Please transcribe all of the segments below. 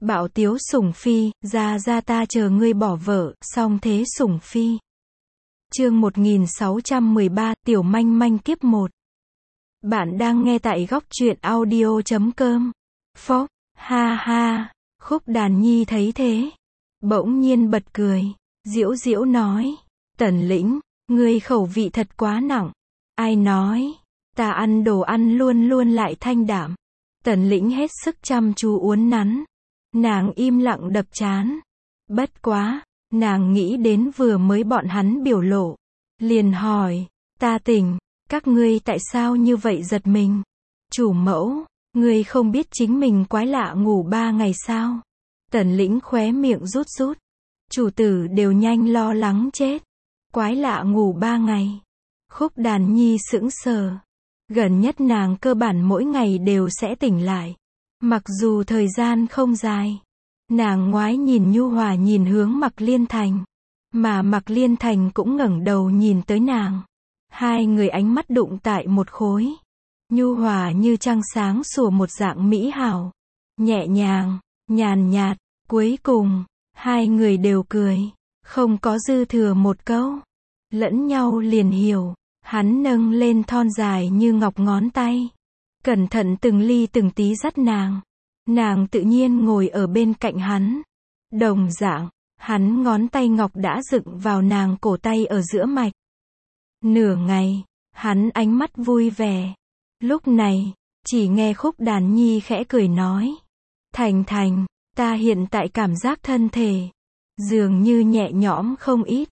Bạo tiếu sủng phi, ra ra ta chờ ngươi bỏ vợ, song thế sủng phi. Chương 1613, Tiểu Manh Manh kiếp 1. Bạn đang nghe tại góc truyện audio.com. Phốc, ha ha, Khúc Đàn Nhi thấy thế, bỗng nhiên bật cười, giễu giễu nói, Tần Lĩnh, ngươi khẩu vị thật quá nặng. Ai nói, ta ăn đồ ăn luôn luôn lại thanh đạm. Tần Lĩnh hết sức chăm chú uốn nắn. Nàng im lặng đập trán. Bất quá, nàng nghĩ đến vừa mới bọn hắn biểu lộ. Liền hỏi, ta tỉnh, các ngươi tại sao như vậy giật mình? Chủ mẫu, ngươi không biết chính mình quái lạ ngủ 3 ngày sao? Tần Lĩnh khóe miệng rút rút. Chủ tử đều nhanh lo lắng chết. Quái lạ ngủ 3 ngày. Khúc Đàn Nhi sững sờ. Gần nhất nàng cơ bản mỗi ngày đều sẽ tỉnh lại. Mặc dù thời gian không dài. Nàng ngoái nhìn nhu hòa nhìn hướng Mạc Liên Thành. Mà Mạc Liên Thành cũng ngẩng đầu nhìn tới nàng. Hai người ánh mắt đụng tại một khối. Nhu hòa như trăng sáng sủa một dạng mỹ hảo. Nhẹ nhàng, nhàn nhạt, cuối cùng, hai người đều cười. Không có dư thừa một câu. Lẫn nhau liền hiểu. Hắn nâng lên thon dài như ngọc ngón tay. Cẩn thận từng ly từng tí dắt nàng. Nàng tự nhiên ngồi ở bên cạnh hắn. Đồng dạng, hắn ngón tay ngọc đã dựng vào nàng cổ tay ở giữa mạch. Nửa ngày, hắn ánh mắt vui vẻ. Lúc này, chỉ nghe Khúc Đàn Nhi khẽ cười nói. Thành Thành, ta hiện tại cảm giác thân thể dường như nhẹ nhõm không ít.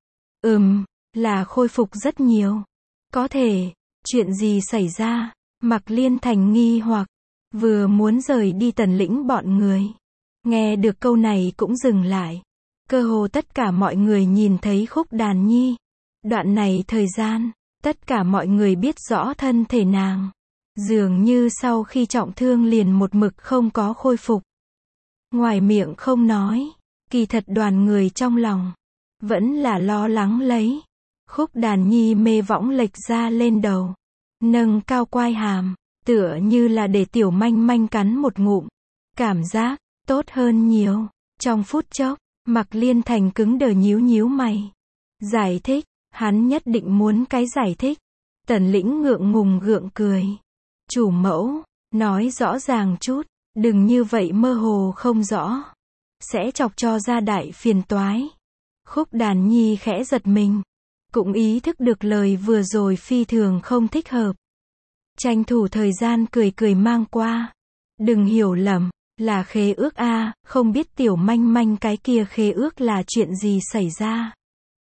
Là khôi phục rất nhiều. Có thể, chuyện gì xảy ra? Mạc Liên Thành nghi hoặc, vừa muốn rời đi Tần Lĩnh bọn người. Nghe được câu này cũng dừng lại. Cơ hồ tất cả mọi người nhìn thấy Khúc Đàn Nhi. Đoạn này thời gian, tất cả mọi người biết rõ thân thể nàng. Dường như sau khi trọng thương liền một mực không có khôi phục. Ngoài miệng không nói, kỳ thật đoàn người trong lòng vẫn là lo lắng lấy. Khúc Đàn Nhi mê võng lệch ra lên đầu, nâng cao quai hàm, tựa như là để Tiểu Manh Manh cắn một ngụm. Cảm giác tốt hơn nhiều. Trong phút chốc, Mạc Liên Thành cứng đờ nhíu nhíu mày. Giải thích, hắn nhất định muốn cái giải thích. Tần Lĩnh ngượng ngùng gượng cười. Chủ mẫu, nói rõ ràng chút, đừng như vậy mơ hồ không rõ. Sẽ chọc cho ra đại phiền toái. Khúc Đàn Nhi khẽ giật mình. Cũng ý thức được lời vừa rồi phi thường không thích hợp. Tranh thủ thời gian cười cười mang qua. Đừng hiểu lầm, là khế ước a, không biết Tiểu Manh Manh cái kia khế ước là chuyện gì xảy ra.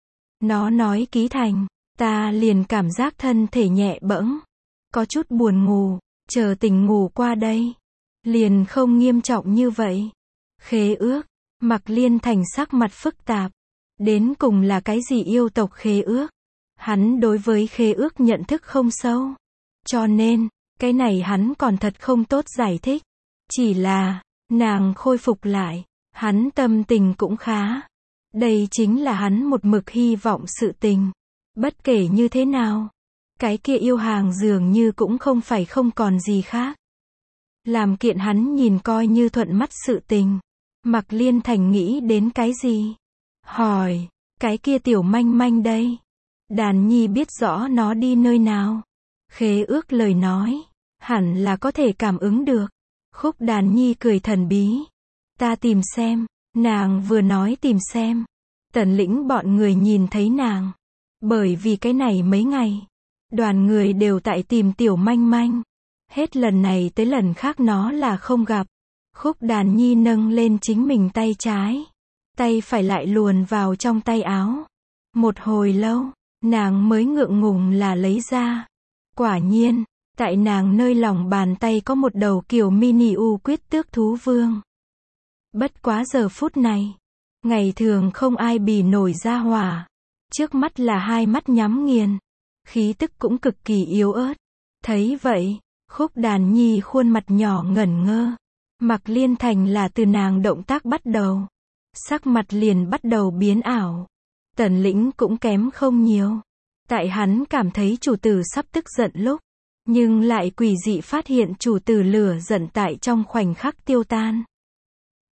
Nó nói ký thành, ta liền cảm giác thân thể nhẹ bẫng, có chút buồn ngủ, chờ tỉnh ngủ qua đây. Liền không nghiêm trọng như vậy. Khế ước, Mạc Liên Thành sắc mặt phức tạp. Đến cùng là cái gì yêu tộc khế ước? Hắn đối với khế ước nhận thức không sâu. Cho nên, cái này hắn còn thật không tốt giải thích. Chỉ là, nàng khôi phục lại, hắn tâm tình cũng khá. Đây chính là hắn một mực hy vọng sự tình. Bất kể như thế nào, cái kia yêu hàng dường như cũng không phải không còn gì khác. Làm kiện hắn nhìn coi như thuận mắt sự tình. Mạc Liên Thành nghĩ đến cái gì? Hỏi, cái kia Tiểu Manh Manh đây? Đàn Nhi biết rõ nó đi nơi nào. Khế ước lời nói, hẳn là có thể cảm ứng được. Khúc Đàn Nhi cười thần bí. Ta tìm xem. Nàng vừa nói tìm xem. Tần Lĩnh bọn người nhìn thấy nàng. Bởi vì cái này mấy ngày, đoàn người đều tại tìm Tiểu Manh Manh. Hết lần này tới lần khác nó là không gặp. Khúc Đàn Nhi nâng lên chính mình tay trái. Tay phải lại luồn vào trong tay áo. Một hồi lâu, nàng mới ngượng ngùng là lấy ra. Quả nhiên, tại nàng nơi lòng bàn tay có một đầu kiểu mini u quyết tước thú vương. Bất quá giờ phút này, ngày thường không ai bì nổi ra hỏa. Trước mắt là hai mắt nhắm nghiền. Khí tức cũng cực kỳ yếu ớt. Thấy vậy, Khúc Đàn Nhi khuôn mặt nhỏ ngẩn ngơ. Mạc Liên Thành là từ nàng động tác bắt đầu. Sắc mặt liền bắt đầu biến ảo. Tần Lĩnh cũng kém không nhiều. Tại hắn cảm thấy chủ tử sắp tức giận lúc, nhưng lại quỷ dị phát hiện chủ tử lửa giận tại trong khoảnh khắc tiêu tan.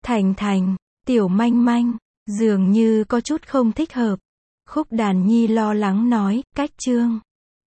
Thành Thành, Tiểu Manh Manh, dường như có chút không thích hợp. Khúc Đàn Nhi lo lắng nói, cách Trương